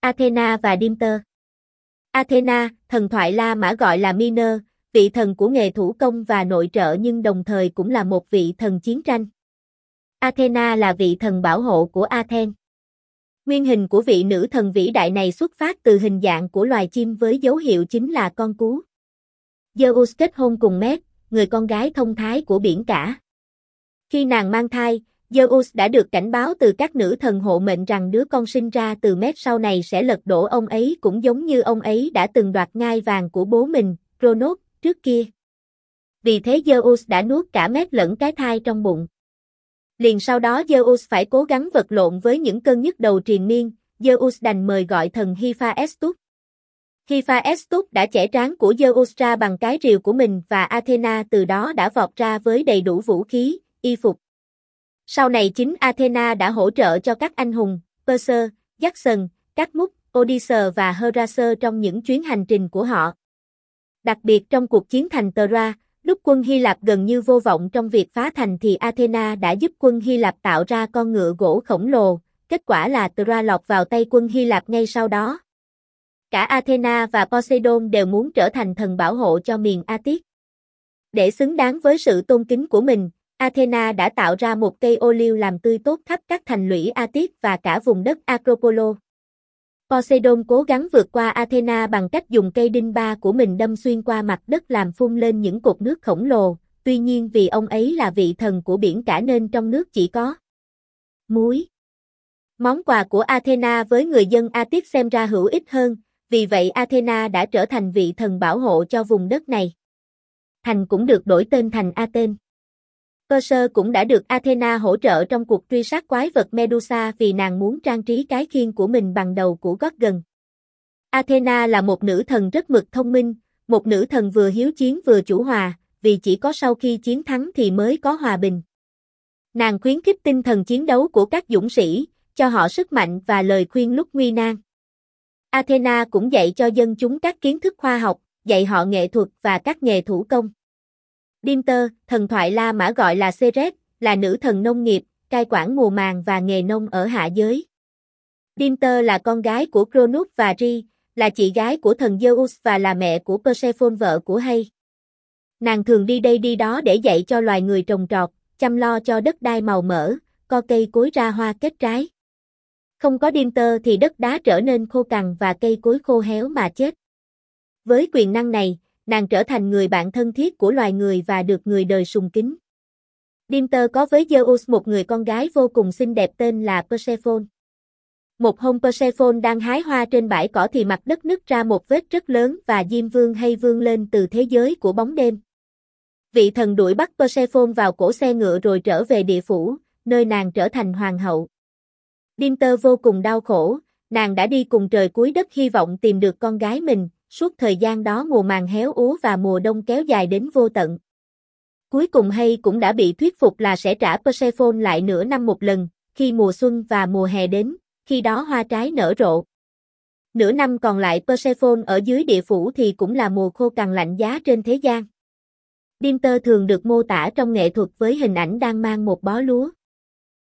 Athena và Demeter. Athena, thần thoại La Mã gọi là Miner, vị thần của nghề thủ công và nội trợ nhưng đồng thời cũng là một vị thần chiến tranh. Athena là vị thần bảo hộ của Athens. Nguyên hình của vị nữ thần vĩ đại này xuất phát từ hình dạng của loài chim với dấu hiệu chính là con cú. Zeus kết hôn cùng Met, người con gái thông thái của biển cả. Khi nàng mang thai, Zeus đã được cảnh báo từ các nữ thần hộ mệnh rằng đứa con sinh ra từ Met sau này sẽ lật đổ ông ấy cũng giống như ông ấy đã từng đoạt ngai vàng của bố mình, Kronos, trước kia. Vì thế Zeus đã nuốt cả Met lẫn cái thai trong bụng. Liền sau đó Zeus phải cố gắng vật lộn với những cơn nhức đầu triền miên, Zeus đành mời gọi thần Hephaestus. Hephaestus đã chẻ trán của Zeus ra bằng cái rìu của mình và Athena từ đó đã vọt ra với đầy đủ vũ khí, y phục. Sau này chính Athena đã hỗ trợ cho các anh hùng, Perseus, Jackson, Cadmus, Odysseus và Horace trong những chuyến hành trình của họ. Đặc biệt trong cuộc chiến thành Troa, lúc quân Hy Lạp gần như vô vọng trong việc phá thành thì Athena đã giúp quân Hy Lạp tạo ra con ngựa gỗ khổng lồ, kết quả là Troa lọt vào tay quân Hy Lạp ngay sau đó. Cả Athena và Poseidon đều muốn trở thành thần bảo hộ cho miền Attic. Để xứng đáng với sự tôn kính của mình, Athena đã tạo ra một cây ô liu làm tươi tốt khắp các thành lũy Attic và cả vùng đất Acropolo. Poseidon cố gắng vượt qua Athena bằng cách dùng cây đinh ba của mình đâm xuyên qua mặt đất làm phun lên những cột nước khổng lồ, tuy nhiên vì ông ấy là vị thần của biển cả nên trong nước chỉ có muối. Món quà của Athena với người dân Attic xem ra hữu ích hơn, vì vậy Athena đã trở thành vị thần bảo hộ cho vùng đất này. Thành cũng được đổi tên thành Athens. Perseus cũng đã được Athena hỗ trợ trong cuộc truy sát quái vật Medusa vì nàng muốn trang trí cái khiên của mình bằng đầu của Gorgon. Athena là một nữ thần rất mực thông minh, một nữ thần vừa hiếu chiến vừa chủ hòa, vì chỉ có sau khi chiến thắng thì mới có hòa bình. Nàng khuyến khích tinh thần chiến đấu của các dũng sĩ, cho họ sức mạnh và lời khuyên lúc nguy nan. Athena cũng dạy cho dân chúng các kiến thức khoa học, dạy họ nghệ thuật và các nghề thủ công. Demeter, thần thoại La Mã gọi là Ceres, là nữ thần nông nghiệp, cai quản mùa màng và nghề nông ở hạ giới. Demeter là con gái của Cronus và Rhea, là chị gái của thần Zeus và là mẹ của Persephone vợ của Hay. Nàng thường đi đây đi đó để dạy cho loài người trồng trọt, chăm lo cho đất đai màu mỡ, co cây cối ra hoa kết trái. Không có Demeter thì đất đá trở nên khô cằn và cây cối khô héo mà chết. Với quyền năng này, nàng trở thành người bạn thân thiết của loài người và được người đời sùng kính. Demeter có với Zeus một người con gái vô cùng xinh đẹp tên là Persephone. Một hôm Persephone đang hái hoa trên bãi cỏ thì mặt đất nứt ra một vết rất lớn và Diêm Vương hay vươn lên từ thế giới của bóng đêm. Vị thần đuổi bắt Persephone vào cổ xe ngựa rồi trở về địa phủ, nơi nàng trở thành hoàng hậu. Demeter vô cùng đau khổ, nàng đã đi cùng trời cuối đất hy vọng tìm được con gái mình, suốt thời gian đó mùa màng héo úa và mùa đông kéo dài đến vô tận. Cuối cùng Hay cũng đã bị thuyết phục là sẽ trả Persephone lại nửa năm một lần, khi mùa xuân và mùa hè đến, khi đó hoa trái nở rộ. Nửa năm còn lại Persephone ở dưới địa phủ thì cũng là mùa khô cằn lạnh giá trên thế gian. Demeter thường được mô tả trong nghệ thuật với hình ảnh đang mang một bó lúa.